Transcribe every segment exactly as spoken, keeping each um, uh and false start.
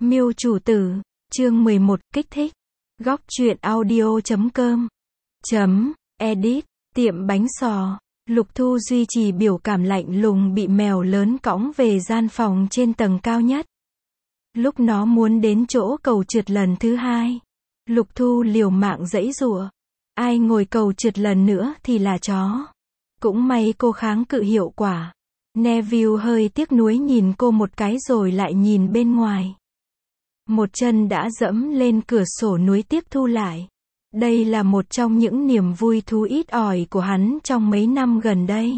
Miêu chủ tử, chương mười một, kích thích. Góc truyện audio chấm com chấm edit, tiệm bánh sò. Lục Thu duy trì biểu cảm lạnh lùng bị mèo lớn cõng về gian phòng trên tầng cao nhất. Lúc nó muốn đến chỗ cầu trượt lần thứ hai, Lục Thu liều mạng giãy giụa. Ai ngồi cầu trượt lần nữa thì là chó. Cũng may cô kháng cự hiệu quả. Neville hơi tiếc nuối nhìn cô một cái rồi lại nhìn bên ngoài. Một chân đã dẫm lên cửa sổ nuối tiếc thu lại. Đây là một trong những niềm vui thú ít ỏi của hắn trong mấy năm gần đây.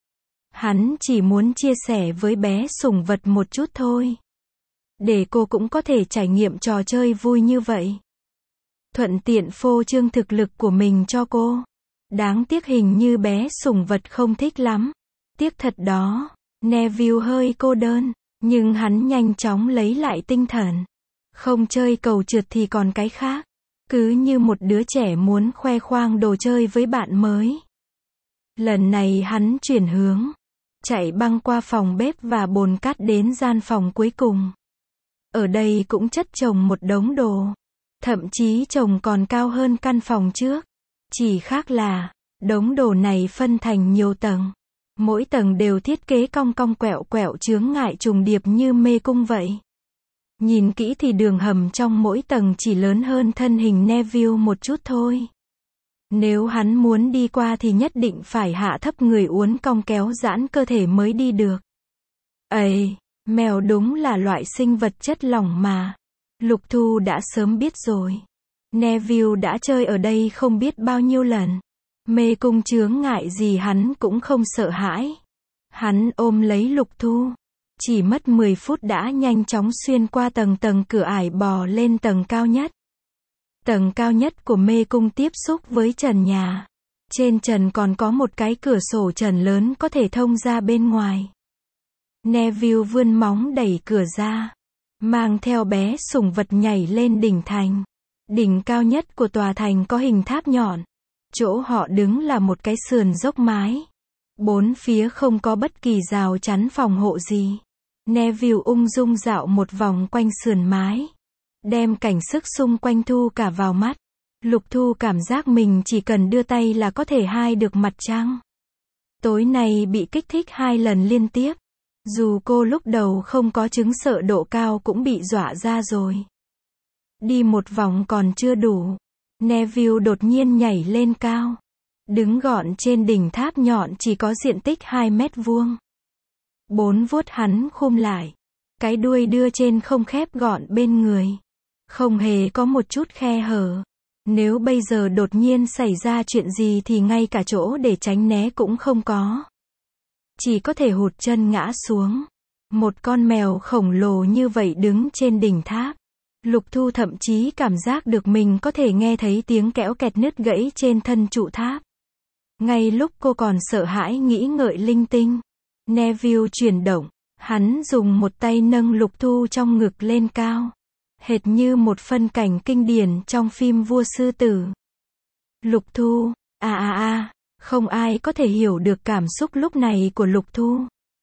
Hắn chỉ muốn chia sẻ với bé sủng vật một chút thôi. Để cô cũng có thể trải nghiệm trò chơi vui như vậy. Thuận tiện phô trương thực lực của mình cho cô. Đáng tiếc hình như bé sủng vật không thích lắm. Tiếc thật đó. Neville hơi cô đơn, nhưng hắn nhanh chóng lấy lại tinh thần. Không chơi cầu trượt thì còn cái khác. Cứ như một đứa trẻ muốn khoe khoang đồ chơi với bạn mới. Lần này hắn chuyển hướng, chạy băng qua phòng bếp và bồn cát đến gian phòng cuối cùng. Ở đây cũng chất chồng một đống đồ. Thậm chí chồng còn cao hơn căn phòng trước. Chỉ khác là, đống đồ này phân thành nhiều tầng. Mỗi tầng đều thiết kế cong cong quẹo quẹo chướng ngại trùng điệp như mê cung vậy. Nhìn kỹ thì đường hầm trong mỗi tầng chỉ lớn hơn thân hình Neville một chút thôi. Nếu hắn muốn đi qua thì nhất định phải hạ thấp người uốn cong kéo giãn cơ thể mới đi được. Ây, mèo đúng là loại sinh vật chất lỏng mà. Lục Thu đã sớm biết rồi. Neville đã chơi ở đây không biết bao nhiêu lần. Mê cung chướng ngại gì hắn cũng không sợ hãi. Hắn ôm lấy Lục Thu. Chỉ mất mười phút đã nhanh chóng xuyên qua tầng tầng cửa ải bò lên tầng cao nhất. Tầng cao nhất của mê cung tiếp xúc với trần nhà. Trên trần còn có một cái cửa sổ trần lớn có thể thông ra bên ngoài. Neville vươn móng đẩy cửa ra. Mang theo bé sủng vật nhảy lên đỉnh thành. Đỉnh cao nhất của tòa thành có hình tháp nhọn. Chỗ họ đứng là một cái sườn dốc mái. Bốn phía không có bất kỳ rào chắn phòng hộ gì. Neville ung dung dạo một vòng quanh sườn mái. Đem cảnh sức xung quanh thu cả vào mắt. Lục Thu cảm giác mình chỉ cần đưa tay là có thể hai được mặt trăng. Tối nay bị kích thích hai lần liên tiếp. Dù cô lúc đầu không có chứng sợ độ cao cũng bị dọa ra rồi. Đi một vòng còn chưa đủ. Neville đột nhiên nhảy lên cao. Đứng gọn trên đỉnh tháp nhọn chỉ có diện tích hai mét vuông. Bốn vuốt hắn khum lại. Cái đuôi đưa trên không khép gọn bên người. Không hề có một chút khe hở. Nếu bây giờ đột nhiên xảy ra chuyện gì thì ngay cả chỗ để tránh né cũng không có. Chỉ có thể hụt chân ngã xuống. Một con mèo khổng lồ như vậy đứng trên đỉnh tháp. Lục Thu thậm chí cảm giác được mình có thể nghe thấy tiếng kẽo kẹt nứt gãy trên thân trụ tháp. Ngay lúc cô còn sợ hãi nghĩ ngợi linh tinh. Neville chuyển động. Hắn dùng một tay nâng Lục Thu trong ngực lên cao. Hệt như một phân cảnh kinh điển trong phim Vua Sư Tử. Lục Thu, a a a, không ai có thể hiểu được cảm xúc lúc này của Lục Thu.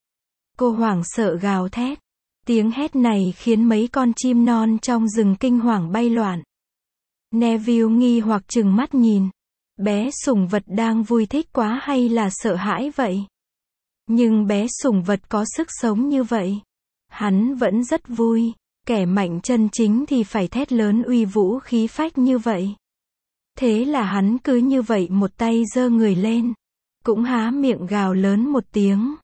Cô hoảng sợ gào thét. Tiếng hét này khiến mấy con chim non trong rừng kinh hoàng bay loạn. Neville nghi hoặc trừng mắt nhìn. Bé sủng vật đang vui thích quá hay là sợ hãi vậy? Nhưng bé sủng vật có sức sống như vậy. Hắn vẫn rất vui. Kẻ mạnh chân chính thì phải thét lớn uy vũ khí phách như vậy. Thế là hắn cứ như vậy một tay giơ người lên. Cũng há miệng gào lớn một tiếng.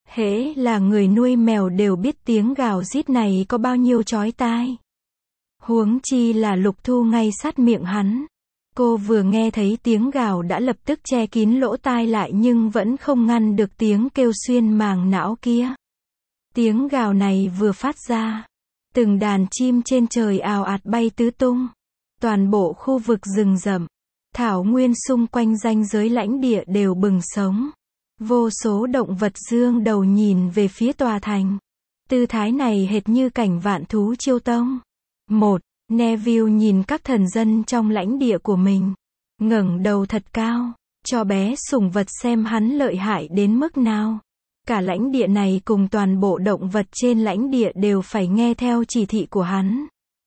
Hễ là người nuôi mèo đều biết tiếng gào rít này có bao nhiêu chói tai. Huống chi là Lục Thu ngay sát miệng hắn. Cô vừa nghe thấy tiếng gào đã lập tức che kín lỗ tai lại nhưng vẫn không ngăn được tiếng kêu xuyên màng não kia. Tiếng gào này vừa phát ra. Từng đàn chim trên trời ào ạt bay tứ tung. Toàn bộ khu vực rừng rậm, thảo nguyên xung quanh ranh giới lãnh địa đều bừng sống. Vô số động vật dương đầu nhìn về phía tòa thành. Tư thái này hệt như cảnh vạn thú chiêu tông. Một, Neville nhìn các thần dân trong lãnh địa của mình. Ngẩng đầu thật cao, cho bé sủng vật xem hắn lợi hại đến mức nào. Cả lãnh địa này cùng toàn bộ động vật trên lãnh địa đều phải nghe theo chỉ thị của hắn.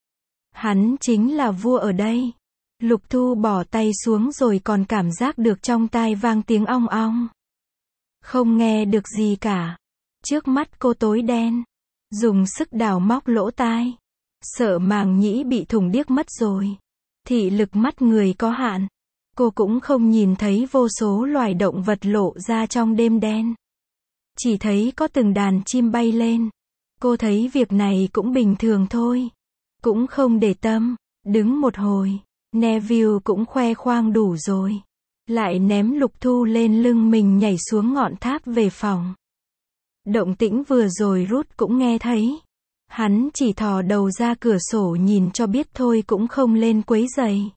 Hắn chính là vua ở đây. Lục Thu bỏ tay xuống rồi còn cảm giác được trong tai vang tiếng ong ong. Không nghe được gì cả. Trước mắt cô tối đen. Dùng sức đào móc lỗ tai. Sợ màng nhĩ bị thủng điếc mất rồi. Thị lực mắt người có hạn. Cô cũng không nhìn thấy vô số loài động vật lộ ra trong đêm đen. Chỉ thấy có từng đàn chim bay lên. Cô thấy việc này cũng bình thường thôi. Cũng không để tâm. Đứng một hồi. Neville cũng khoe khoang đủ rồi. Lại ném Lục Thu lên lưng mình nhảy xuống ngọn tháp về phòng. Động tĩnh vừa rồi Ruth cũng nghe thấy. Hắn chỉ thò đầu ra cửa sổ nhìn cho biết thôi cũng không lên quấy rầy.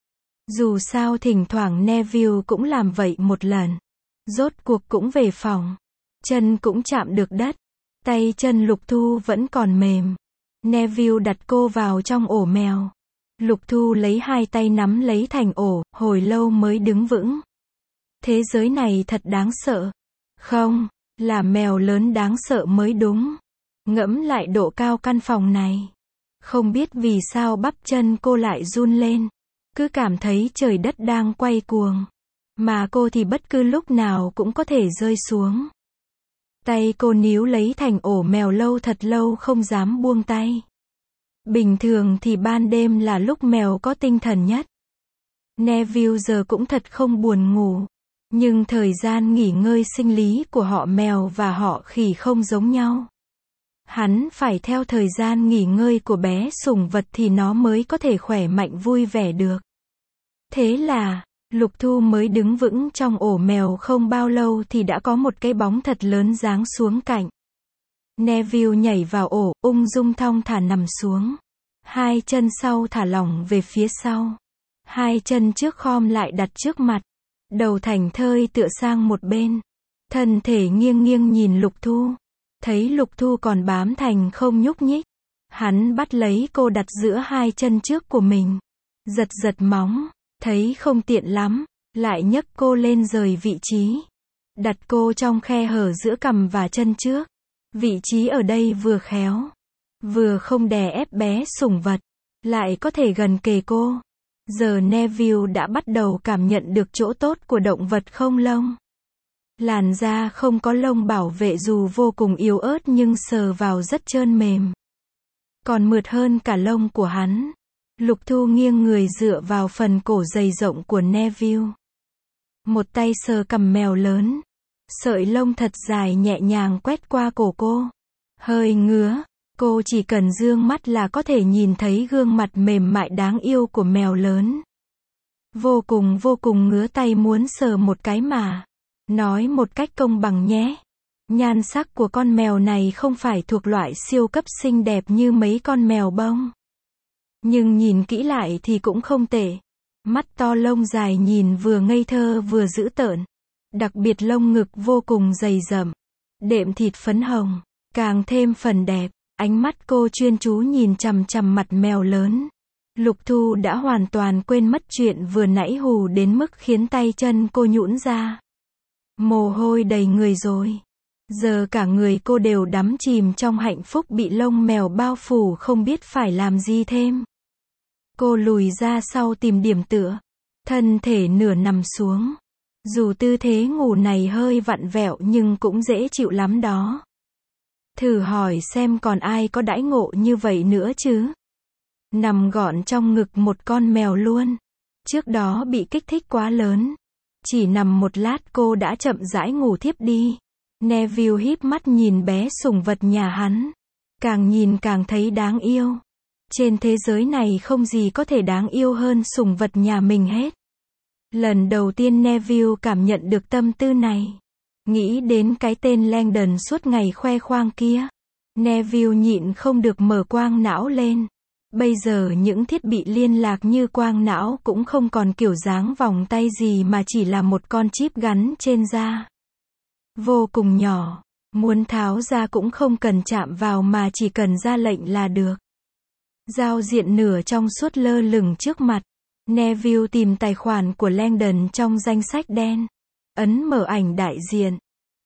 Dù sao thỉnh thoảng Neville cũng làm vậy một lần. Rốt cuộc cũng về phòng. Chân cũng chạm được đất. Tay chân Lục Thu vẫn còn mềm. Neville đặt cô vào trong ổ mèo. Lục Thu lấy hai tay nắm lấy thành ổ, hồi lâu mới đứng vững. Thế giới này thật đáng sợ. Không, là mèo lớn đáng sợ mới đúng. Ngẫm lại độ cao căn phòng này. Không biết vì sao bắp chân cô lại run lên. Cứ cảm thấy trời đất đang quay cuồng. Mà cô thì bất cứ lúc nào cũng có thể rơi xuống. Tay cô níu lấy thành ổ mèo lâu thật lâu không dám buông tay. Bình thường thì ban đêm là lúc mèo có tinh thần nhất. Neville giờ cũng thật không buồn ngủ. Nhưng thời gian nghỉ ngơi sinh lý của họ mèo và họ khỉ không giống nhau. Hắn phải theo thời gian nghỉ ngơi của bé sủng vật thì nó mới có thể khỏe mạnh vui vẻ được. Thế là, Lục Thu mới đứng vững trong ổ mèo không bao lâu thì đã có một cái bóng thật lớn giáng xuống cạnh. Neville nhảy vào ổ, ung dung thong thả nằm xuống. Hai chân sau thả lỏng về phía sau. Hai chân trước khom lại đặt trước mặt. Đầu thảnh thơi tựa sang một bên. Thân thể nghiêng nghiêng nhìn Lục Thu. Thấy Lục Thu còn bám thành không nhúc nhích. Hắn bắt lấy cô đặt giữa hai chân trước của mình. Giật giật móng. Thấy không tiện lắm. Lại nhấc cô lên rời vị trí. Đặt cô trong khe hở giữa cằm và chân trước. Vị trí ở đây vừa khéo. Vừa không đè ép bé sủng vật. Lại có thể gần kề cô. Giờ Neville đã bắt đầu cảm nhận được chỗ tốt của động vật không lông. Làn da không có lông bảo vệ dù vô cùng yếu ớt nhưng sờ vào rất trơn mềm. Còn mượt hơn cả lông của hắn. Lục Thu nghiêng người dựa vào phần cổ dày rộng của Neville. Một tay sờ cằm mèo lớn. Sợi lông thật dài nhẹ nhàng quét qua cổ cô. Hơi ngứa. Cô chỉ cần dương mắt là có thể nhìn thấy gương mặt mềm mại đáng yêu của mèo lớn. Vô cùng vô cùng ngứa tay muốn sờ một cái mà. Nói một cách công bằng nhé. Nhan sắc của con mèo này không phải thuộc loại siêu cấp xinh đẹp như mấy con mèo bông. Nhưng nhìn kỹ lại thì cũng không tệ. Mắt to lông dài nhìn vừa ngây thơ vừa dữ tợn. Đặc biệt lông ngực vô cùng dày rậm. Đệm thịt phấn hồng. Càng thêm phần đẹp. Ánh mắt cô chuyên chú nhìn chằm chằm mặt mèo lớn. Lục Thu đã hoàn toàn quên mất chuyện vừa nãy hù đến mức khiến tay chân cô nhũn ra. Mồ hôi đầy người rồi. Giờ cả người cô đều đắm chìm trong hạnh phúc bị lông mèo bao phủ không biết phải làm gì thêm. Cô lùi ra sau tìm điểm tựa. Thân thể nửa nằm xuống. Dù tư thế ngủ này hơi vặn vẹo nhưng cũng dễ chịu lắm đó. Thử hỏi xem còn ai có đãi ngộ như vậy nữa chứ. Nằm gọn trong ngực một con mèo luôn. Trước đó bị kích thích quá lớn. Chỉ nằm một lát cô đã chậm rãi ngủ thiếp đi. Neville híp mắt nhìn bé sủng vật nhà hắn. Càng nhìn càng thấy đáng yêu. Trên thế giới này không gì có thể đáng yêu hơn sủng vật nhà mình hết. Lần đầu tiên Neville cảm nhận được tâm tư này. Nghĩ đến cái tên Langdon suốt ngày khoe khoang kia. Neville nhịn không được mở quang não lên. Bây giờ những thiết bị liên lạc như quang não cũng không còn kiểu dáng vòng tay gì mà chỉ là một con chip gắn trên da. Vô cùng nhỏ. Muốn tháo ra cũng không cần chạm vào mà chỉ cần ra lệnh là được. Giao diện nửa trong suốt lơ lửng trước mặt. Neville tìm tài khoản của Langdon trong danh sách đen. Ấn mở ảnh đại diện.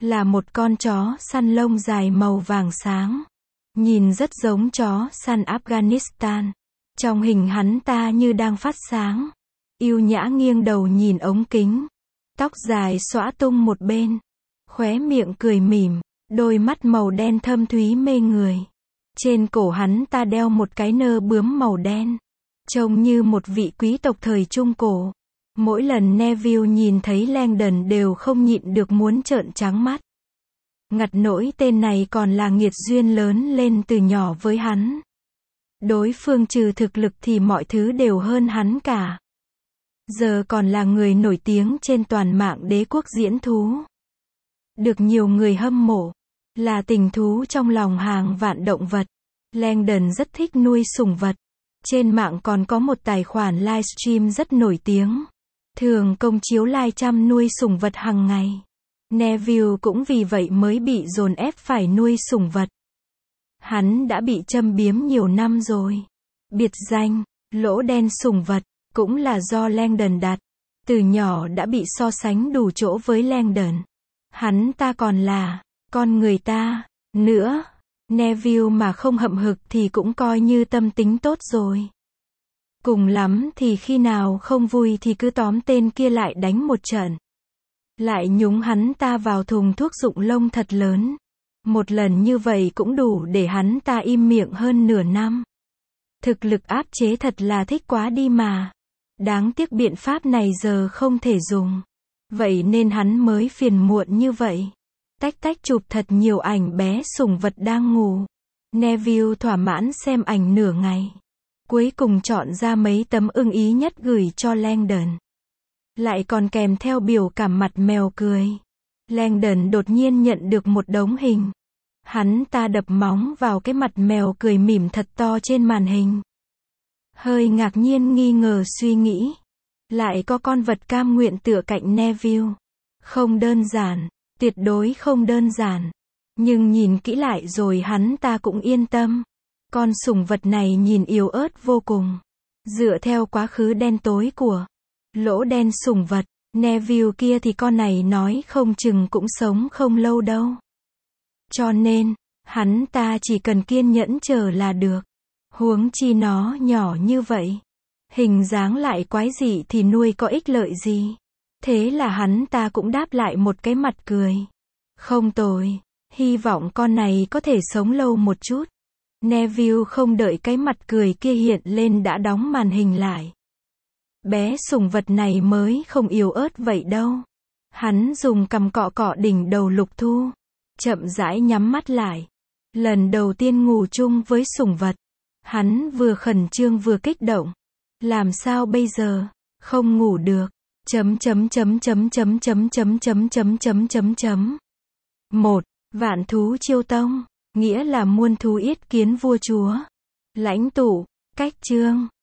Là một con chó săn lông dài màu vàng sáng. Nhìn rất giống chó săn Afghanistan. Trong hình hắn ta như đang phát sáng. Yêu nhã nghiêng đầu nhìn ống kính. Tóc dài xõa tung một bên. Khóe miệng cười mỉm. Đôi mắt màu đen thâm thúy mê người. Trên cổ hắn ta đeo một cái nơ bướm màu đen. Trông như một vị quý tộc thời Trung Cổ. Mỗi lần Neville nhìn thấy Langdon đều không nhịn được muốn trợn trắng mắt. Ngặt nỗi tên này còn là nghiệt duyên lớn lên từ nhỏ với hắn. Đối phương trừ thực lực thì mọi thứ đều hơn hắn cả. Giờ còn là người nổi tiếng trên toàn mạng đế quốc diễn thú. Được nhiều người hâm mộ. Là tình thú trong lòng hàng vạn động vật. Langdon rất thích nuôi sủng vật. Trên mạng còn có một tài khoản livestream rất nổi tiếng. Thường công chiếu live chăm nuôi sủng vật hàng ngày. Neville cũng vì vậy mới bị dồn ép phải nuôi sủng vật. Hắn đã bị châm biếm nhiều năm rồi. Biệt danh, lỗ đen sủng vật, cũng là do Langdon đặt. Từ nhỏ đã bị so sánh đủ chỗ với Langdon. Hắn ta còn là con người ta nữa. Neville mà không hậm hực thì cũng coi như tâm tính tốt rồi. Cùng lắm thì khi nào không vui thì cứ tóm tên kia lại đánh một trận. Lại nhúng hắn ta vào thùng thuốc rụng lông thật lớn. Một lần như vậy cũng đủ để hắn ta im miệng hơn nửa năm. Thực lực áp chế thật là thích quá đi mà. Đáng tiếc biện pháp này giờ không thể dùng. Vậy nên hắn mới phiền muộn như vậy. Tách tách chụp thật nhiều ảnh bé sủng vật đang ngủ. Neville thỏa mãn xem ảnh nửa ngày. Cuối cùng chọn ra mấy tấm ưng ý nhất gửi cho Langdon. Lại còn kèm theo biểu cảm mặt mèo cười. Langdon đột nhiên nhận được một đống hình. Hắn ta đập móng vào cái mặt mèo cười mỉm thật to trên màn hình. Hơi ngạc nhiên nghi ngờ suy nghĩ. Lại có con vật cam nguyện tựa cạnh Neville. Không đơn giản, tuyệt đối không đơn giản. Nhưng nhìn kỹ lại rồi hắn ta cũng yên tâm. Con sủng vật này nhìn yếu ớt vô cùng. Dựa theo quá khứ đen tối của lỗ đen sủng vật, Neville kia thì con này nói không chừng cũng sống không lâu đâu. Cho nên, hắn ta chỉ cần kiên nhẫn chờ là được. Huống chi nó nhỏ như vậy. Hình dáng lại quái dị thì nuôi có ích lợi gì. Thế là hắn ta cũng đáp lại một cái mặt cười. Không tồi, hy vọng con này có thể sống lâu một chút. Neville không đợi cái mặt cười kia hiện lên đã đóng màn hình lại. Bé sủng vật này mới không yếu ớt vậy đâu. Hắn dùng cằm cọ cọ đỉnh đầu Lục Thu. Chậm rãi nhắm mắt lại. Lần đầu tiên ngủ chung với sủng vật. Hắn vừa khẩn trương vừa kích động. Làm sao bây giờ? Không ngủ được. Chấm chấm chấm chấm chấm chấm chấm chấm chấm chấm chấm chấm. một. Vạn thú chiêu tông. Nghĩa là muôn thú yết kiến vua chúa. Lãnh tụ. Cách chương.